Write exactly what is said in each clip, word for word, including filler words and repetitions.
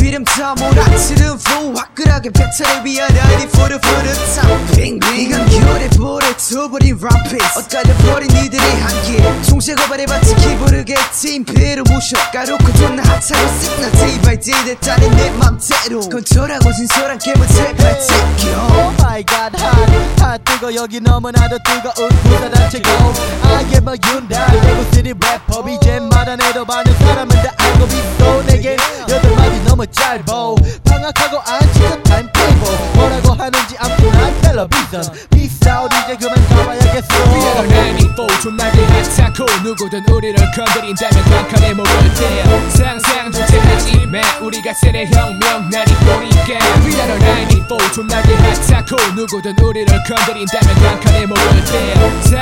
비름터 몰아치는 flow 화끈하게 배차를 위한 아이디 for the for the top 빙빙한 겨울에 볼에 투버린 람피스 엇갈려버린 이들의 한길 총색어발에 바치 키부르겠지 임페로 무셔 까놓고 존나 하차고 쓱나 day by day 됐다는 내 맘대로 건조하고 진솔한 개무새 발색겨 Oh my god hot 핫 뜨거 여기 너무나도 뜨거운 부사단체고 I am a 윤달 대구 시리 래퍼 이젠 말 안 해도 많은 사람은 다 알고 있어 내겐 여덟 마디 너무 짧어 방학하고 안치고 타임테이블 뭐라고 하는지 아무튼 난 텔레비전 Peace out 이제 그만 가봐야겠어 위아래 나인티포 존나게 핫하고 누구든 우리를 건드린다면 깜깜해 먹을 때 상상조차 하지 마 우리가 세대 혁명 날이 보니까 위아래 나인티포 존나게 핫하고 누구든 우리를 건드린다면 깜깜해 먹을 때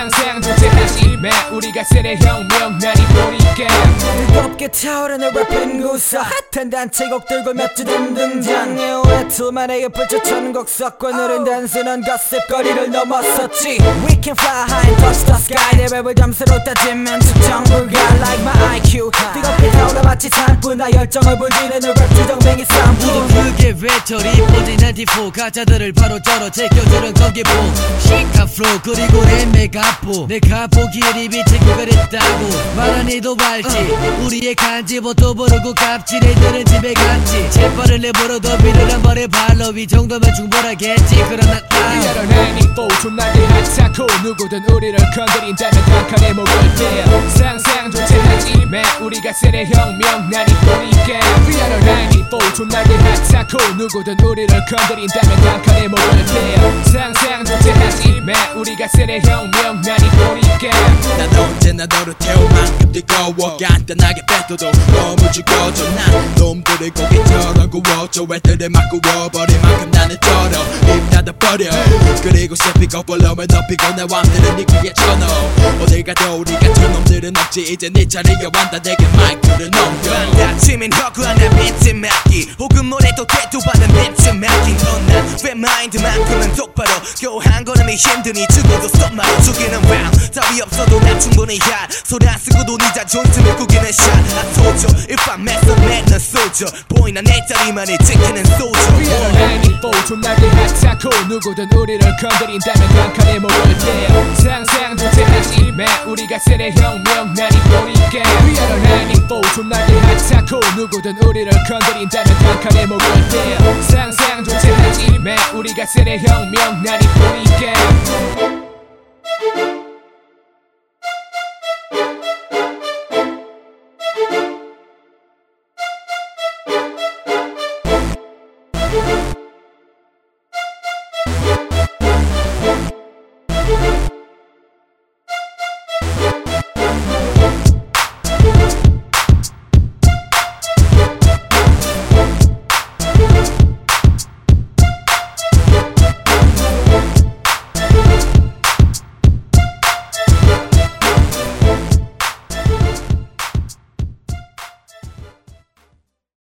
상상조차 하지 마 우리가 세대 혁명 날이 보니까 뜨겁게 타오르는 래퍼는 구사 핫한 단체곡 들고 몇 주든 등장해 오래 투만하게 펼쳐쳐는 곡석 오늘은 단순한 gossip거리를 넘어섰지 We can fly high and touch the sky 내 랩을 점수로 따지면 측정 불가 like my 아이큐 뜨겁게 타오르 마치 산불 나 열정을 불지르는 랩 주정뱅이 쌈부 그게 외톨이 뽀진 나인티포 가짜들을 바로 쩔어 제껴주는 건기포 시카 플로우 그리고 내 메가포 내 가포기에 립이 체크가 됐다고 말 안 해도 알지 우리의 간지부터 모르고 값진 애들은 집에 갔지 재빨을 내버려둬 비를 한 번에 발로 이 정도면 충분하겠지 그럼 난 위아래 나인티포 존나게 핫하고 누구든 우리를 건드린다면 깜깜해 먹을 때 상상조차 하지 마 우리가 세대 혁명 날이 보니까 위아래 나인티포 존나게 핫하고 누구든 우리를 건드린다면 깜깜해 먹을 때 상상조차 하지 마 우리가 세대 혁명 날이 보니까 난 언제나 너를 태울 만큼 뜨거워 간단하게 뱉어도 너무 죽어져 난 놈들의 고기처럼 구워져 애들을 막 구워버릴 만큼 나는 떨어 입 닫아버려 그리고 세피고 볼륨을 높이고 내 맘들은 이기에 쳐넣어 어딜 가도 우리가 저놈들은 없지 이제 네 차례야 완다 내게 마이크를 넘겨 방다치면 허구한 내 비트 막기 혹은 뭐래도 대도받는 비트 막기 넌난 랩마인드만큼은 똑바로 겨우 한 걸음이 힘드니 죽어도 썸마로 죽이는 round 답이 없어도 난 충분히 핫 소리 안 쓰고도 네 자존심을 구기는 샷 I told you if I mess up man 넌 soldier 보이나 내 자리만이 지키는 soldier 위아래 나인티포 존나게 핫하고 누구든 우리를 건드린다면 깜깜해 먹을 때 상상조차 하지 마 우리가 세대 혁명 날이 보니까 위아래 나인티포 존나게 핫하고 누구든 우리를 건드린다면 깜깜해 먹을 때 상상조차 하지 마 우리가 세대 혁명 날이 보니까